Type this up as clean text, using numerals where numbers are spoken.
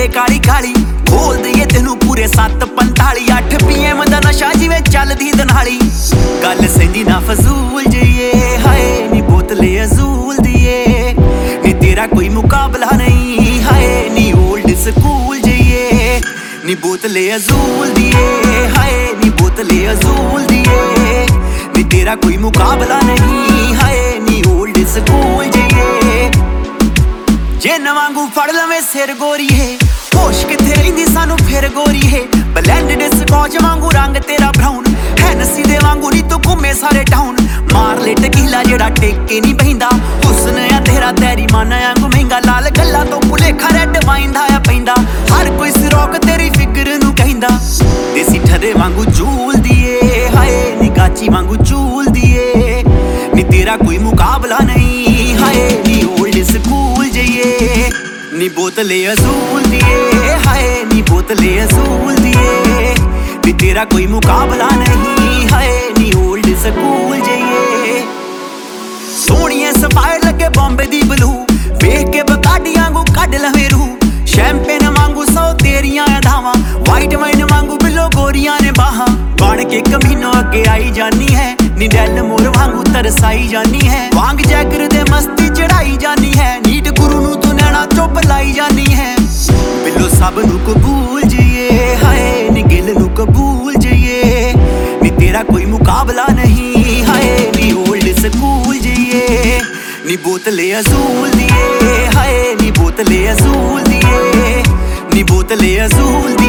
ਵੇਲੇ ਕਾਲੀ ਕਾਲੀ ਖੋਲ ਦਈਏ ਤੈਨੂੰ ਪੂਰੇ 7:45 8 PM ਦਾ ਨਸ਼ਾ ਜਿਵੇਂ ਚੱਲਦੀ ਦਨਾਲੀ ਗੱਲ ਸੈਂਦੀ ਨਾ ਫਜ਼ੂਲ ਜਈਏ ਹਾਏ ਨੀ ਬੋਤਲੇ ਅਜ਼ੂਲ ਦੀਏ ਨੀ ਤੇਰਾ ਕੋਈ ਮੁਕਾਬਲਾ ਨਹੀਂ ਹਾਏ ਨੀ ਓਲਡ ਸਕੂਲ ਜਈਏ ਨੀ ਬੋਤਲੇ ਅਜ਼ੂਲ ਦੀਏ ਹਾਏ ਨੀ ਬੋਤਲੇ ਅਜ਼ੂਲ ਦੀਏ ਨੀ ਤੇਰਾ ਕੋਈ ਮੁਕਾਬਲਾ ਨਹੀਂ ਹਾਏ ਨੀ ਓਲਡ ਸਕੂਲ ਜਈਏ ਜਿੰਨ ਵਾਂਗੂ ਫੜ ਲਵੇਂ ਸਿਰ ਗੋਰੀਏ ਹੋਸ਼ ਕਿੱਥੇ ਰਹਿੰਦੀ ਸਾਨੂੰ ਫਿਰ ਗੋਰੀਏ ਬਲੈਂਡਡ ਸਕੌਚ ਵਾਂਗੂ ਰੰਗ ਤੇਰਾ ਬਰਾਊਨ ਹੈਨਸੀ ਦੇ ਵਾਂਗੂ ਨੀ ਤੂੰ ਘੁੰਮੇ ਸਾਰੇ ਟਾਊਨ ਮਾਰ ਲੈ ਟਕੀਲਾ ਜਿਹੜਾ ਟੇਕੇ ਨਹੀਂ ਬਹਿੰਦਾ ਹੁਸਨ ਆ ਤੇਰਾ ਤੇਰੀ ਮਨ ਵਾਂਗੂ ਮਹਿੰਗਾ ਲਾਲ ਗੱਲਾਂ ਤੋਂ ਭੁਲੇਖਾ ਰੈੱਡ ਵਾਈਨ ਦਾ ਆ ਪੈਂਦਾ ਹਰ ਕੋਈ ਸਿਰੋਕ ਤੇਰੀ ਫਿਕਰ ਨੂੰ ਕਹਿੰਦਾ ਦੇਸੀ ਠਰੇ ਵਾਂਗੂ ਝੂਲ ਦੀਏ ਹਾਏ ਨੀ ਗਾਚੀ ਵਾਂਗੂ ਝੂਲ ਦੀਏ ਨੀ ਤੇਰਾ ਕੋਈ ਮੁਕਾਬਲਾ ਨਹੀਂ ਹਾਏ ਨੀ ਓਲਡ ਸਕੂਲ ਜਈਏ ਨੀ ਬੋਤਲੇ ਅਜ਼ੂਲ ਦੀਏ ਹਾਏ ਨੀ ਬੋਤਲੇ ਅਜ਼ੂਲ ਦੀਏ ਨੀ ਤੇਰਾ ਕੋਈ ਮੁਕਾਬਲਾ ਨਹੀਂ ਹਾਏ ਨੀ ਓਲਡ ਸਕੂਲ ਜਈਏ ਸੋਹਣੀਏ ਸਫਾਇਰ ਲੱਗੇ ਬੰਬੇ ਦੀ ਬਲੂ ਵੇਖ ਕੇ ਬਕਾਡੀਆਂ ਵਾਂਗੂ ਕੱਢ ਲਵੇਂ ਰੂ ਸ਼ੈਂਪੇਨ ਵਾਂਗੂ ਸੌ ਤੇਰੀਆਂ ਅਦਾਵਾਂ ਵਾਈਟ ਵਾਈਨ ਵਾਂਗੂ ਬਿਲੋ ਗੋਰੀਆਂ ਨੇ ਬਾਹਾਂ ਬਣ ਕੇ ਕਮੀਨੋ ਅੱਗੇ ਆਈ ਜਾਨੀ ਹੈ ਨੀ ਡੈਲ ਮੋਰ ਵਾਂਗੂ ਤਰਸਾਈ ਜਾਨੀ ਹੈ ਵਾਂਗ ਜੈਕਰ ਦੇ ਮਸਤੀ ਚੜਾਈ ਜਾਨੀ ਹੈ ਨੀਟ ਗੁਰੂ ਨੂੰ ਤੂੰ ਨੈਣਾ ਚੁੱਪ ਲਾਈ ਜਾਨੀ ਹੈ ਬਿੱਲੋ ਸਭ ਨੂੰ ਕਬੂਲ ਜਈਏ ਹਾਏ ਨੀ ਗਿੱਲ ਨੂੰ ਕਬੂਲ ਜਈਏ ਨੀ ਤੇਰਾ ਕੋਈ ਮੁਕਾਬਲਾ ਨਹੀਂ ਹਾਏ ਨੀ ਓਲਡ ਸਕੂਲ ਜਈਏ ਨੀ ਬੋਤਲੇ ਅਜ਼ੂਲ ਦੀਏ ਹਾਏ ਨੀ ਬੋਤਲੇ ਅਜ਼ੂਲ ਦੀਏ ਨੀ ਬੋਤਲੇ ਅਜ਼ੂਲ